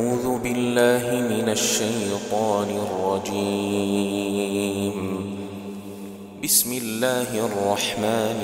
أعوذ بالله من الشيطان الرجيم. بسم الله الرحمن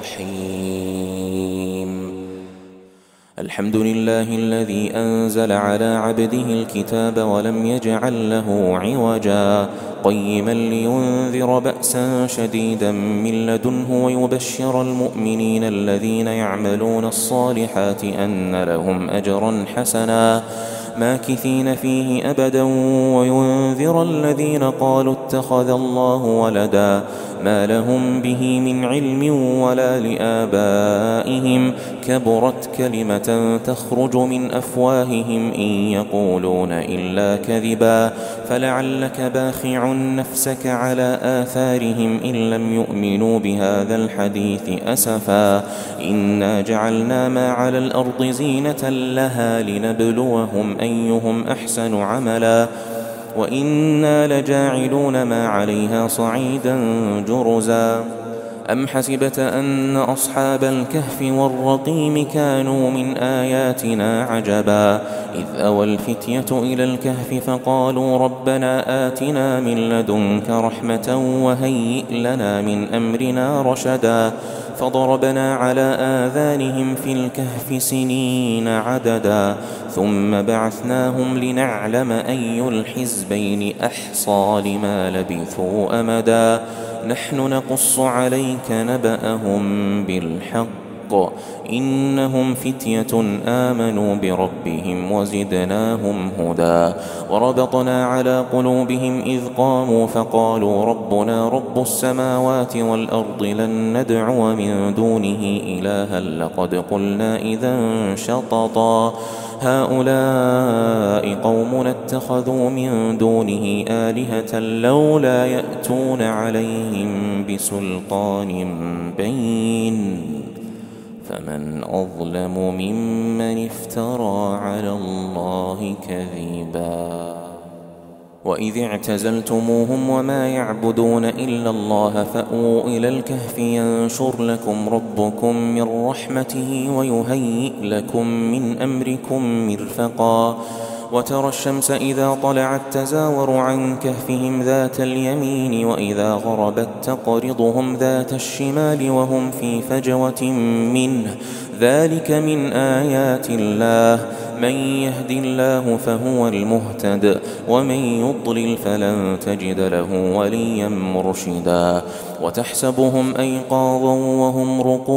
الرحيم. الحمد لله الذي أنزل على عبده الكتاب ولم يجعل له عوجا قيما لينذر بأسا شديدا من لدنه ويبشر المؤمنين الذين يعملون الصالحات أن لهم أجرا حسنا ماكثين فيه أبدا وينذر الذين قالوا اتخذ الله ولدا ما لهم به من علم ولا لآبائهم كبرت كلمة تخرج من أفواههم إن يقولون إلا كذبا فلعلك باخع نفسك على آثارهم إن لم يؤمنوا بهذا الحديث أسفا إنا جعلنا ما على الأرض زينة لها لنبلوهم أيهم أحسن عملا وإنا لجاعلون ما عليها صعيدا جرزا أم حسبت أن أصحاب الكهف والرقيم كانوا من آياتنا عجبا إذ أوى الفتية إلى الكهف فقالوا ربنا آتنا من لدنك رحمة وهيئ لنا من أمرنا رشدا فضربنا على آذانهم في الكهف سنين عددا ثم بعثناهم لنعلم أي الحزبين أحصى لما لبثوا أمدا نحن نقص عليك نبأهم بالحق إنهم فتية آمنوا بربهم وزدناهم هدى وربطنا على قلوبهم إذ قاموا فقالوا ربنا رب السماوات والأرض لن ندعو من دونه إلها لقد قلنا إذا شططا هؤلاء قومنا اتخذوا من دونه آلهة لولا يأتون عليهم بسلطان بين فمن أظلم ممن افترى على الله كذبا وإذ اعتزلتموهم وما يعبدون إلا الله فأووا إلى الكهف ينشر لكم ربكم من رحمته ويهيئ لكم من أمركم مرفقا وترى الشمس إذا طلعت تزاور عن كهفهم ذات اليمين وإذا غربت تقرضهم ذات الشمال وهم في فجوة منه ذلك من آيات الله من يهد الله فهو المهتد ومن يضلل فلن تجد له وليا مرشدا وتحسبهم أيقاظا وهم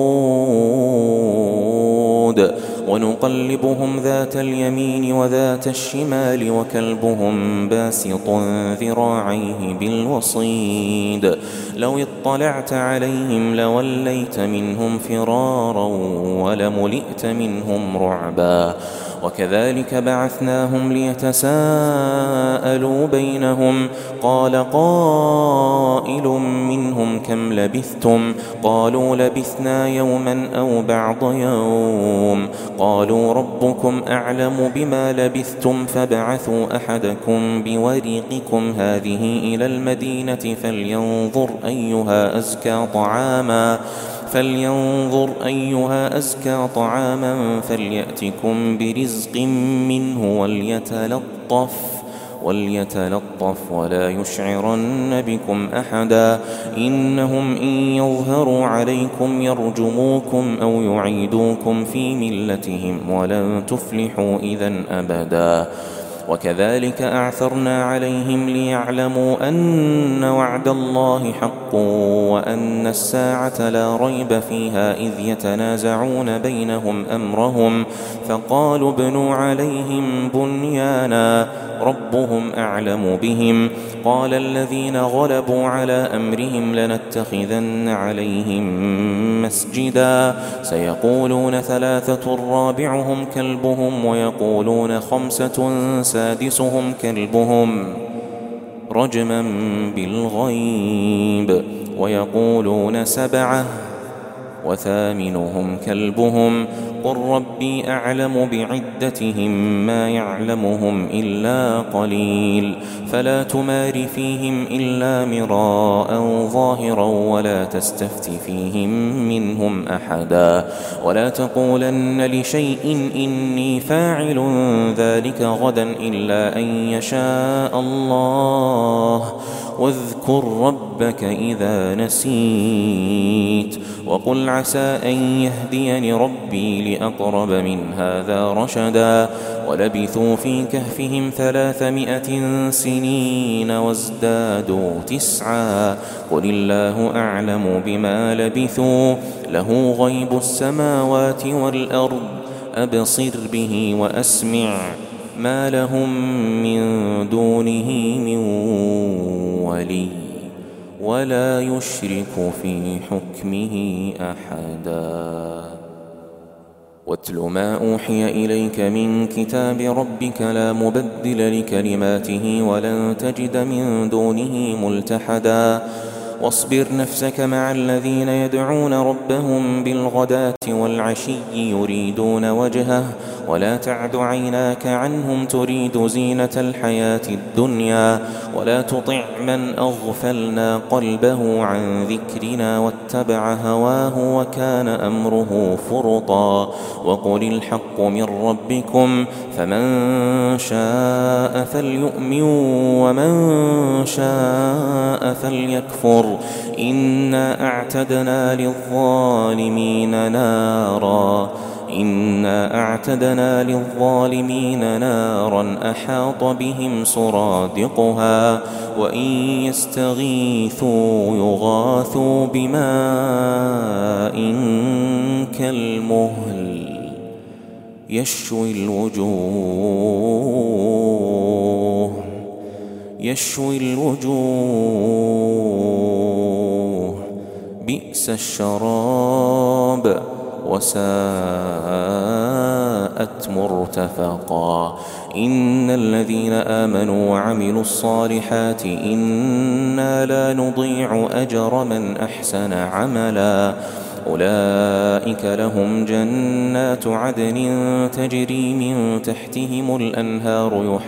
رقود ونقلبهم ذات اليمين وذات الشمال وكلبهم باسط ذراعيه بالوصيد لو اطلعت عليهم لوليت منهم فرارا ولملئت منهم رعبا وكذلك بعثناهم ليتساءلوا بينهم قال قائل منهم كم لبثتم قالوا لبثنا يوما أو بعض يوم قالوا ربكم أعلم بما لبثتم فابعثوا أحدكم بورقكم هذه إلى المدينة فلينظر أيها أزكى طعاما فليأتكم برزق منه وليتلطف ولا يشعرن بكم أحدا إنهم إن يظهروا عليكم يرجموكم أو يعيدوكم في ملتهم ولن تفلحوا إذن أبدا وكذلك أعثرنا عليهم ليعلموا أن وعد الله حق وأن الساعة لا ريب فيها إذ يتنازعون بينهم أمرهم فقالوا ابنوا عليهم بنيانا ربهم أعلم بهم قال الذين غلبوا على أمرهم لنتخذن عليهم مسجدا سيقولون 3 رابعهم كلبهم ويقولون 5 سادسهم كلبهم رجما بالغيب ويقولون 7 وثامنهم كلبهم قل ربي أعلم بعدتهم ما يعلمهم إلا قليل فلا تمار فيهم إلا مراء ظاهرا ولا تستفت فيهم منهم أحدا ولا تقولن لشيء إني فاعل ذلك غدا إلا أن يشاء الله واذكر ربك إذا نسيت وقل عسى أن يهديني ربي لأقرب من هذا رشدا ولبثوا في كهفهم 300 سنين وازدادوا 9 قل الله أعلم بما لبثوا له غيب السماوات والأرض أبصر به وأسمع ما لهم من دونه من ولي ولا يشرك في حكمه أحدا واتل ما أوحي إليك من كتاب ربك لا مبدل لكلماته ولن تجد من دونه ملتحدا واصبر نفسك مع الذين يدعون ربهم بالغداة والعشي يريدون وجهه ولا تعد عيناك عنهم تريد زينة الحياة الدنيا ولا تطع من أغفلنا قلبه عن ذكرنا واتبع هواه وكان أمره فرطا وقل الحق من ربكم فمن شاء فليؤمن ومن شاء فليكفر إنا أعتدنا للظالمين نارا أحاط بهم سرادقها وإن يستغيثوا يغاثوا بماء كالمهل يشوي الوجوه بئس الشراب وساءت مرتفقا إن الذين آمنوا وعملوا الصالحات إنا لا نضيع أجر من أحسن عملا أولئك لهم جنات عدن تجري من تحتهم الأنهار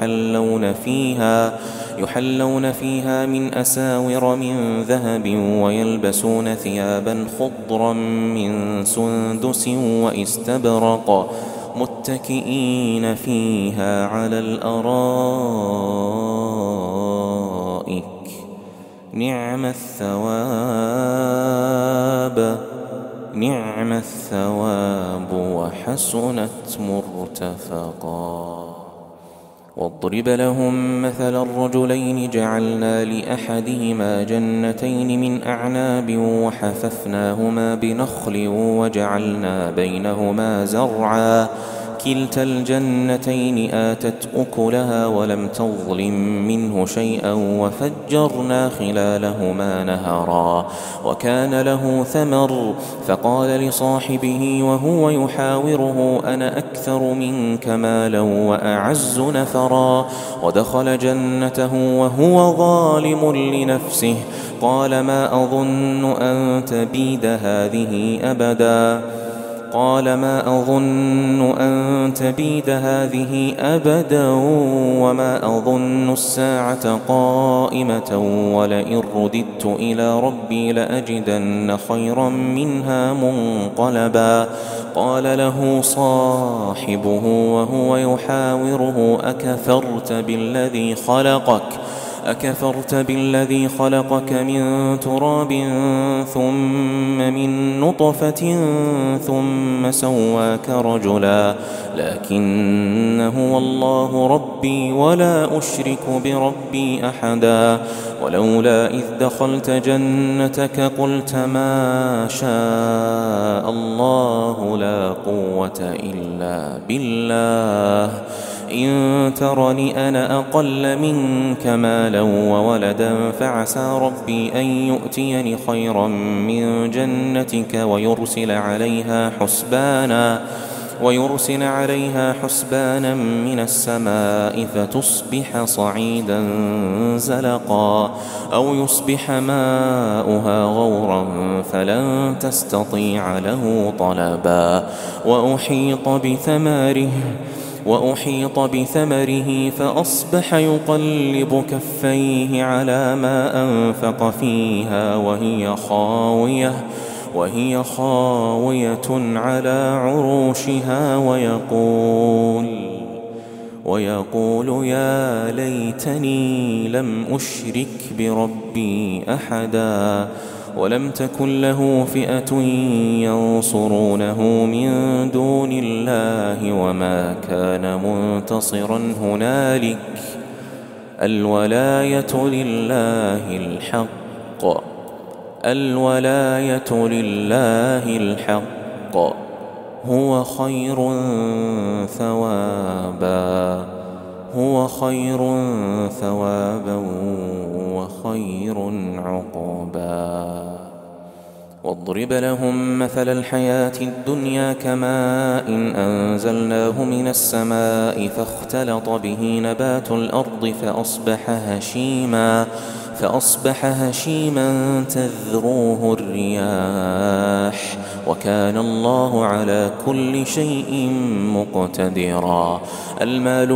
يحلون فيها من أساور من ذهب ويلبسون ثيابا خضرا من سندس وإستبرق متكئين فيها على الأرائك نعم الثواب وحسنت مرتفقا واضرب لهم مثل الرجلين جعلنا لأحدهما جنتين من أعناب وحففناهما بنخل وجعلنا بينهما زرعا كلتا الجنتين آتت أكلها ولم تظلم منه شيئا وفجرنا خلالهما نهرا وكان له ثمر فقال لصاحبه وهو يحاوره أنا أكثر منك مالا وأعز نفرا ودخل جنته وهو ظالم لنفسه قال ما أظن أن تبيد هذه أبدا وما أظن الساعة قائمة ولئن رددت إلى ربي لأجدن خيرا منها منقلبا قال له صاحبه وهو يحاوره أكفرت بالذي خلقك من تراب ثم من نطفة ثم سواك رجلا لكن هو الله ربي ولا أشرك بربي أحدا ولولا إذ دخلت جنتك قلت ما شاء الله لا قوة إلا بالله إن ترني أنا أقل منك مالا وولدا فعسى ربي أن يؤتيني خيرا من جنتك ويرسل عليها حسبانا ويرسل عليها حسبانا من السماء فتصبح صعيدا زلقا أو يصبح ماؤها غورا فلن تستطيع له طلبا وأحيط بثمره فأصبح يقلب كفيه على ما أنفق فيها وهي خاوية على عروشها ويقول يا ليتني لم أشرك بربي أحدا ولم تكن له فئة ينصرونه من دون الله وما كان منتصرا هنالك الولاية لله الحق هو خير ثوابا وخير عقبا واضرب لهم مثل الحياة الدنيا كماء إن أنزلناه من السماء فاختلط به نبات الأرض فأصبح هشيما تذروه الرياح وكان الله على كل شيء مقتدرا المال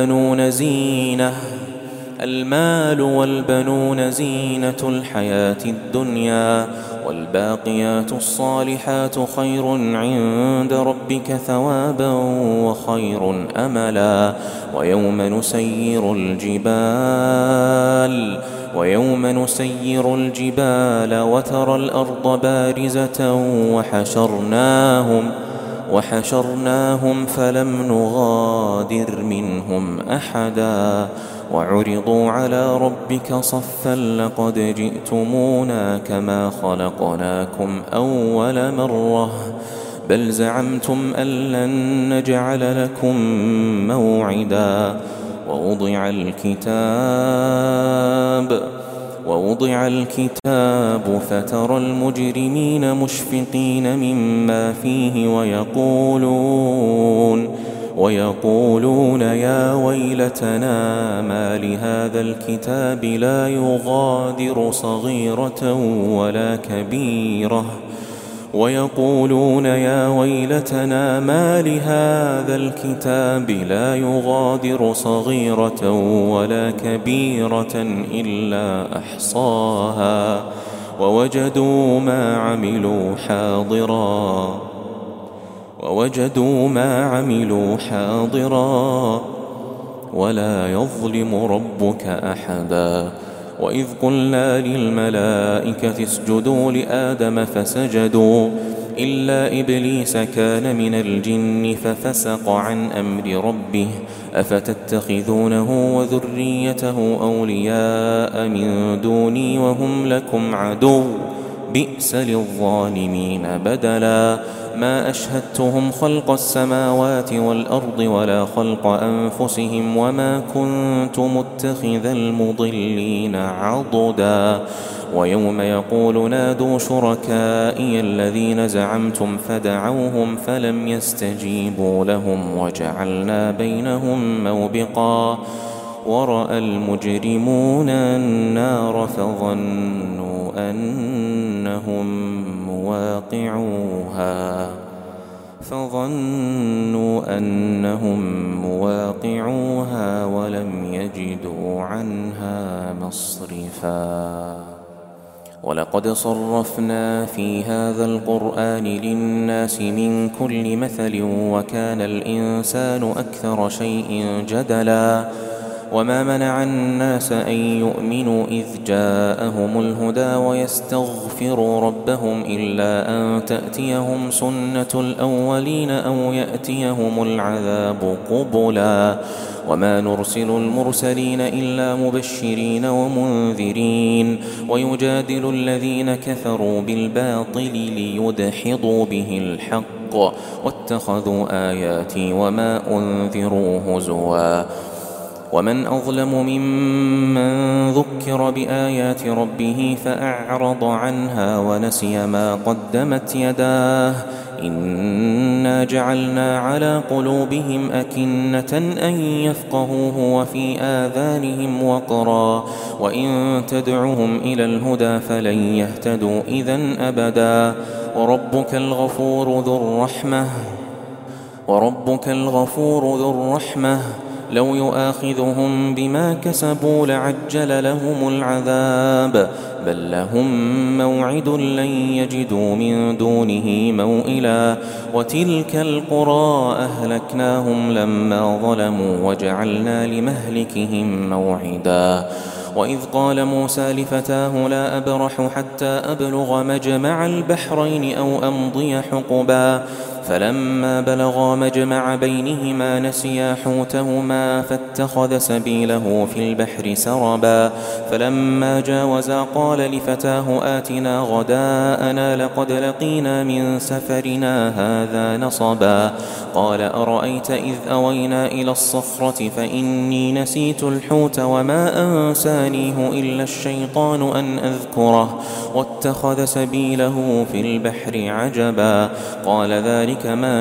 والبنون زينة الحياة الدنيا والباقيات الصالحات خير عند ربك ثوابا وخير أملا ويوم نسير الجبال وترى الأرض بارزة وحشرناهم فلم نغادر منهم أحدا وعرضوا على ربك صفا لقد جئتمونا كما خلقناكم أول مرة بل زعمتم أن لن نجعل لكم موعدا ووضع الكتاب فترى المجرمين مشفقين مما فيه ويقولون يا ويلتنا ما لهذا الكتاب لا يغادر صغيرة ولا كبيرة إلا أحصاها ووجدوا ما عملوا حاضرا ولا يظلم ربك أحدا وإذ قلنا للملائكة اسجدوا لآدم فسجدوا إلا إبليس كان من الجن ففسق عن أمر ربه أفتتخذونه وذريته أولياء من دوني وهم لكم عدو بئس للظالمين بدلا ما أشهدتهم خلق السماوات والأرض ولا خلق أنفسهم وما كنت متخذ المضلين عضدا ويوم يقول نادوا شركائي الذين زعمتم فدعوهم فلم يستجيبوا لهم وجعلنا بينهم موبقا ورأى المجرمون النار فظنوا أنهم مواقعوها ولم يجدوا عنها مصرفا ولقد صرفنا في هذا القرآن للناس من كل مثل وكان الإنسان أكثر شيء جدلا وما منع الناس أن يؤمنوا إذ جاءهم الهدى ويستغفروا ربهم إلا أن تأتيهم سنة الأولين أو يأتيهم العذاب قبلا وما نرسل المرسلين إلا مبشرين ومنذرين ويجادل الذين كفروا بالباطل ليدحضوا به الحق واتخذوا آياتي وما أنذروا هزوا ومن أظلم ممن ذكر بآيات ربه فأعرض عنها ونسي ما قدمت يداه إنا جعلنا على قلوبهم أكنة أن يفقهوه وفي آذانهم وقرا وإن تدعهم إلى الهدى فلن يهتدوا إذن أبدا وربك الغفور ذو الرحمة لو يؤاخذهم بما كسبوا لعجل لهم العذاب بل لهم موعد لن يجدوا من دونه موئلا وتلك القرى أهلكناهم لما ظلموا وجعلنا لمهلكهم موعدا وإذ قال موسى لفتاه لا أبرح حتى أبلغ مجمع البحرين أو أمضي حقبا فلما بلغا مجمع بينهما نسيا حوتهما فاتخذ سبيله في البحر سربا فلما جاوزا قال لفتاه آتنا غداءنا لقد لقينا من سفرنا هذا نصبا قال أرأيت إذ أوينا إلى الصخرة فإني نسيت الحوت وما أنسانيه إلا الشيطان أن أذكره واتخذ سبيله في البحر عجبا قال ذلك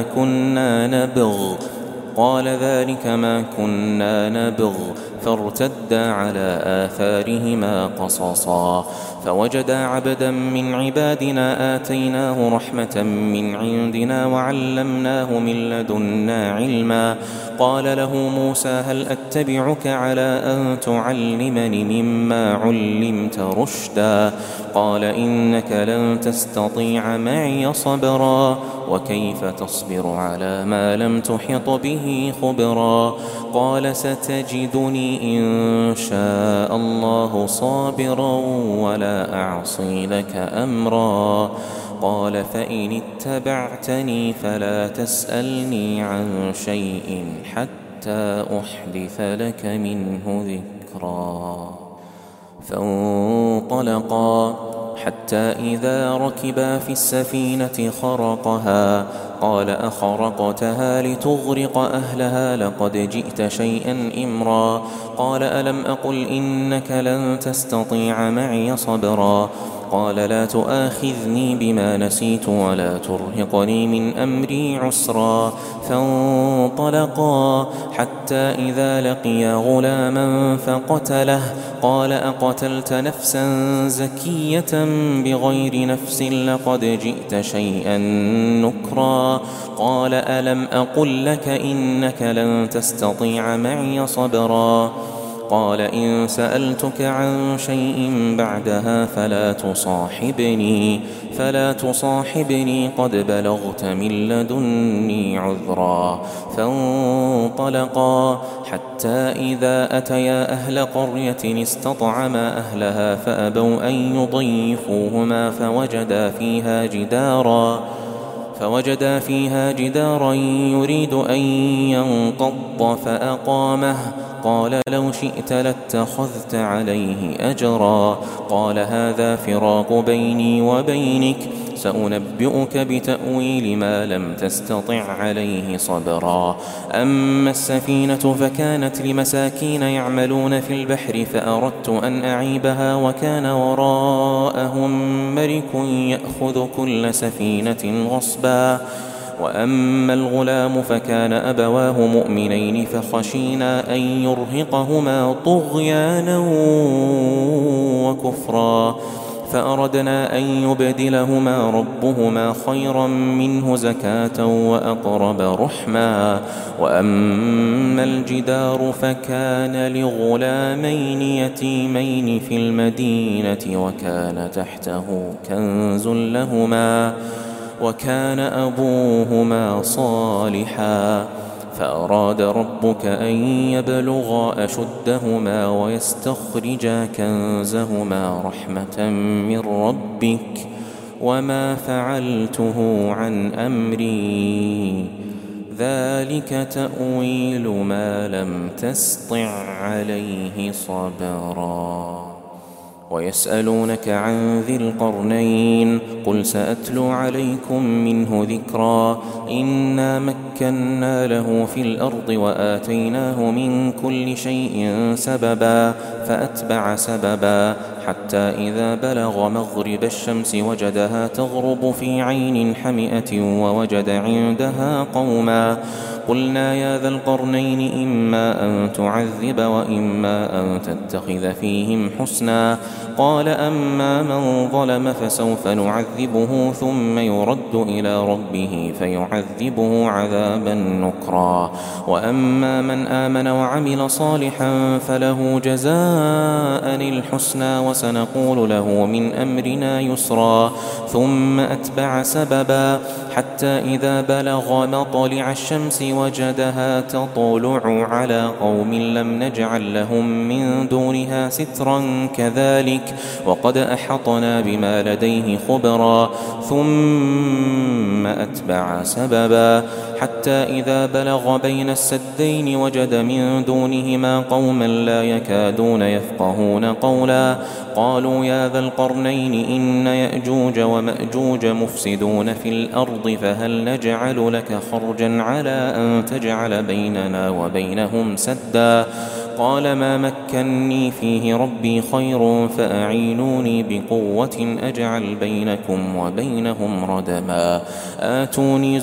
ما كنا نبغ فارتدا على آثارهما قصصا فوجدا عبدا من عبادنا آتيناه رحمة من عندنا وعلمناه من لدنا علما قال له موسى هل أتبعك على أن تعلمني مما علمت رشدا قال إنك لن تستطيع معي صبرا وكيف تصبر على ما لم تحط به خبرا قال ستجدني إن شاء الله صابرا ولا أعصي لك أمرا قال فإن اتبعتني فلا تسألني عن شيء حتى أحدث لك منه ذكرا فانطلقا حتى إذا ركبا في السفينة خرقها قال أخرقتها لتغرق أهلها لقد جئت شيئا إمرا قال ألم أقل إنك لن تستطيع معي صبرا قال لا تؤاخذني بما نسيت ولا ترهقني من أمري عسرا فانطلقا حتى إذا لقيا غلاما فقتله قال أقتلت نفسا زكية بغير نفس لقد جئت شيئا نكرا قال ألم أقل لك إنك لن تستطيع معي صبرا قال إن سألتك عن شيء بعدها فلا تصاحبني قد بلغت من لدني عذرا فانطلقا حتى إذا أتيا أهل قرية استطعما أهلها فأبوا أن يضيفوهما فوجدا فيها جدارا يريد أن ينقض فأقامه قال لو شئت لاتخذت عليه أجرا قال هذا فراق بيني وبينك سأنبئك بتأويل ما لم تستطع عليه صبرا أما السفينة فكانت لمساكين يعملون في البحر فأردت أن أعيبها وكان وراءهم ملك يأخذ كل سفينة غصبا وأما الغلام فكان أبواه مؤمنين فخشينا أن يرهقهما طغيانا وكفرا فأردنا أن يبدلهما ربهما خيرا منه زكاة وأقرب رحما وأما الجدار فكان لغلامين يتيمين في المدينة وكان تحته كنز لهما وكان أبوهما صالحا فأراد ربك أن يبلغا أشدهما ويستخرجا كنزهما رحمة من ربك وما فعلته عن أمري ذلك تأويل ما لم تسطع عليه صبرا ويسألونك عن ذي القرنين قل سأتلو عليكم منه ذكرا إنا مكنا له في الأرض وآتيناه من كل شيء سببا فأتبع سببا حتى إذا بلغ مغرب الشمس وجدها تغرب في عين حمئة ووجد عندها قوما قلنا يا ذا القرنين إما أن تعذب وإما أن تتخذ فيهم حسنا قال أما من ظلم فسوف نعذبه ثم يرد إلى ربه فيعذبه عذابا نكرا وأما من آمن وعمل صالحا فله جزاء الحسنى وسنقول له من أمرنا يسرا ثم أتبع سببا حتى إذا بلغ مطلع الشمس وجدها تطلع على قوم لم نجعل لهم من دونها سترا كذلك وقد أحطنا بما لديه خبرا ثم أتبع سببا حتى إذا بلغ بين السدين وجد من دونهما قوما لا يكادون يفقهون قولا قالوا يا ذا القرنين إن يأجوج ومأجوج مفسدون في الأرض فهل نجعل لك خرجا على أن تجعل بيننا وبينهم سدا قال ما مكني فيه ربي خير فأعينوني بقوة أجعل بينكم وبينهم ردما آتوني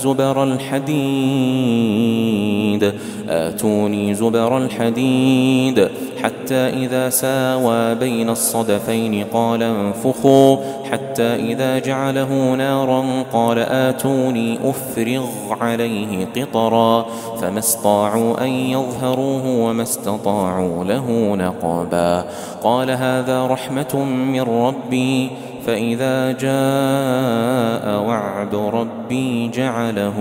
زبر الحديد حتى إذا ساوى بين الصدفين قال انفخوا حتى إذا جعله نارا قال آتوني أفرغ عليه قطرا فما استطاعوا أن يظهروه وما استطاعوا له نقبا قال هذا رحمة من ربي فإذا جاء وعد ربي جعله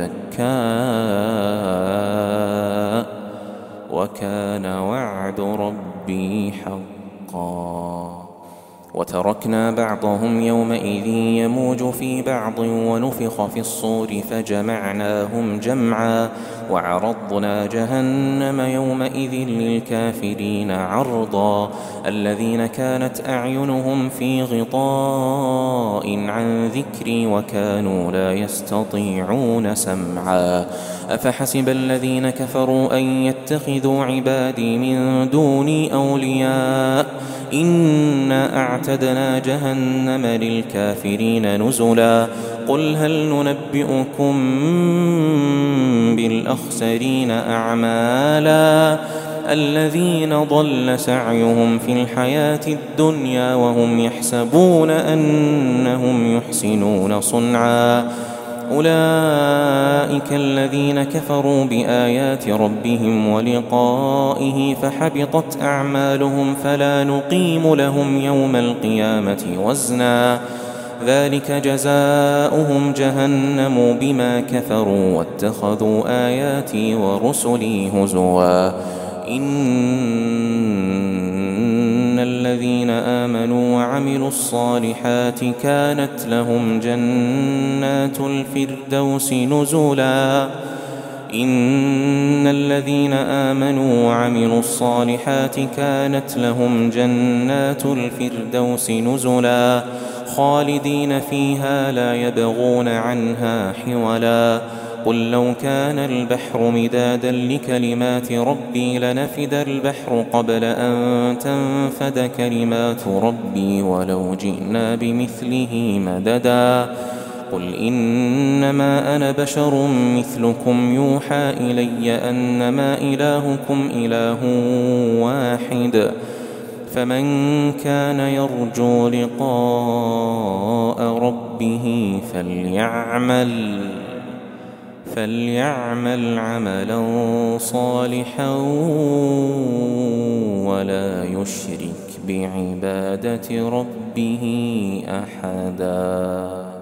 دكاء وكان وعد ربي حقا وتركنا بعضهم يومئذ يموج في بعض ونفخ في الصور فجمعناهم جمعا وعرضنا جهنم يومئذ للكافرين عرضا الذين كانت أعينهم في غطاء عن ذكري وكانوا لا يستطيعون سمعا أفحسب الذين كفروا أن يتخذوا عبادي من دوني أولياء إنا أعتدنا جهنم للكافرين نزلا قل هل ننبئكم بالأخسرين أعمالا الذين ضل سعيهم في الحياة الدنيا وهم يحسبون أنهم يحسنون صنعا أولئك الذين كفروا بآيات ربهم ولقائه فحبطت أعمالهم فلا نقيم لهم يوم القيامة وزنا ذلك جزاؤهم جهنم بما كفروا واتخذوا آياتي ورسلي هزوا إن الذين آمنوا وعملوا الصالحات كانت لهم جنات الفردوس نزلا إن الذين آمنوا وعملوا الصالحات كانت لهم جنات الفردوس نزلا خالدين فيها لا يبغون عنها حولا قل لو كان البحر مدادا لكلمات ربي لنفد البحر قبل أن تنفد كلمات ربي ولو جئنا بمثله مددا قل إنما أنا بشر مثلكم يوحى إلي أنما إلهكم إله واحد فمن كان يرجو لقاء ربه فليعمل عملا صالحا ولا يشرك بعبادة ربه أحدا.